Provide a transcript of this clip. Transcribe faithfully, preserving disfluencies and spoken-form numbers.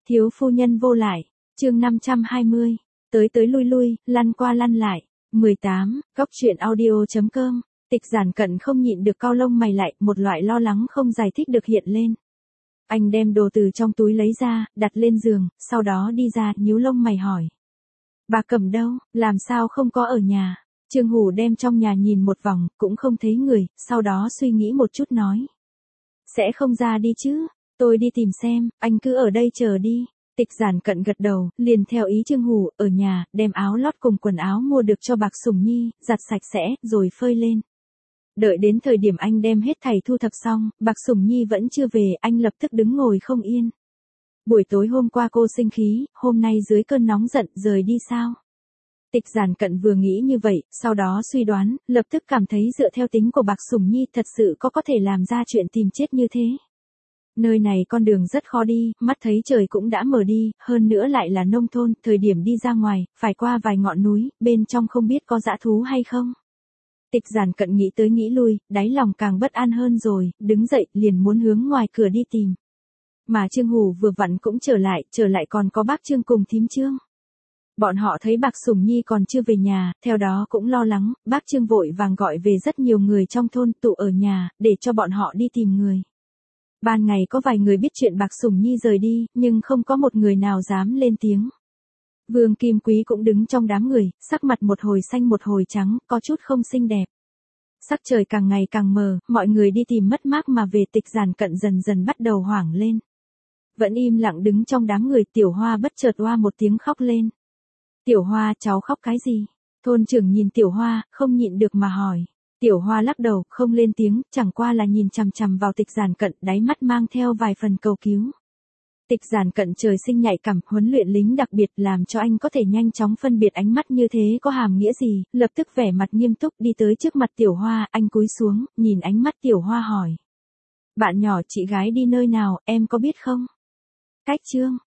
Thiếu phu nhân vô lại, chương năm trăm hai mươi, tới tới lui lui, lăn qua lăn lại. mười tám, góc truyện audio chấm com, Tịch Giản Cận không nhịn được cau lông mày lại, một loại lo lắng không giải thích được hiện lên. Anh đem đồ từ trong túi lấy ra, đặt lên giường, sau đó đi ra, nhíu lông mày hỏi. Bà Cẩm đâu, làm sao không có ở nhà? Trương Hủ đem trong nhà nhìn một vòng, cũng không thấy người, sau đó suy nghĩ một chút nói. Sẽ không ra đi chứ, tôi đi tìm xem, anh cứ ở đây chờ đi. Tịch Giản Cận gật đầu, liền theo ý Trương Hủ, ở nhà, đem áo lót cùng quần áo mua được cho Bạc Sủng Nhi, giặt sạch sẽ, rồi phơi lên. Đợi đến thời điểm anh đem hết thảy thu thập xong, Bạc Sủng Nhi vẫn chưa về, anh lập tức đứng ngồi không yên. Buổi tối hôm qua cô sinh khí, hôm nay dưới cơn nóng giận, rời đi sao? Tịch Giản Cận vừa nghĩ như vậy, sau đó suy đoán, lập tức cảm thấy dựa theo tính của Bạc Sủng Nhi thật sự có có thể làm ra chuyện tìm chết như thế. Nơi này con đường rất khó đi, mắt thấy trời cũng đã mở đi, hơn nữa lại là nông thôn, thời điểm đi ra ngoài, phải qua vài ngọn núi, bên trong không biết có dã thú hay không. Tịch Giản Cận nghĩ tới nghĩ lui, đáy lòng càng bất an hơn rồi, đứng dậy, liền muốn hướng ngoài cửa đi tìm. Mà Trương Hủ vừa vặn cũng trở lại, trở lại còn có bác Trương cùng thím Trương. Bọn họ thấy Bạc Sủng Nhi còn chưa về nhà, theo đó cũng lo lắng, bác Trương vội vàng gọi về rất nhiều người trong thôn tụ ở nhà, để cho bọn họ đi tìm người. Ban ngày có vài người biết chuyện Bạc Sủng Nhi rời đi, nhưng không có một người nào dám lên tiếng. Vương Kim Quý cũng đứng trong đám người, sắc mặt một hồi xanh một hồi trắng, có chút không xinh đẹp. Sắc trời càng ngày càng mờ, mọi người đi tìm mất mát mà về. Tịch Giản Cận dần dần bắt đầu hoảng lên. Vẫn im lặng đứng trong đám người, Tiểu Hoa bất chợt oa một tiếng khóc lên. Tiểu Hoa, cháu khóc cái gì? Thôn trưởng nhìn Tiểu Hoa, không nhịn được mà hỏi. Tiểu Hoa lắc đầu, không lên tiếng, chẳng qua là nhìn chằm chằm vào Tịch Giản Cận, đáy mắt mang theo vài phần cầu cứu. Tịch Giản Cận trời sinh nhạy cảm, huấn luyện lính đặc biệt làm cho anh có thể nhanh chóng phân biệt ánh mắt như thế có hàm nghĩa gì, lập tức vẻ mặt nghiêm túc đi tới trước mặt Tiểu Hoa, anh cúi xuống, nhìn ánh mắt Tiểu Hoa hỏi. Bạn nhỏ chị gái đi nơi nào, em có biết không? Cách Trương,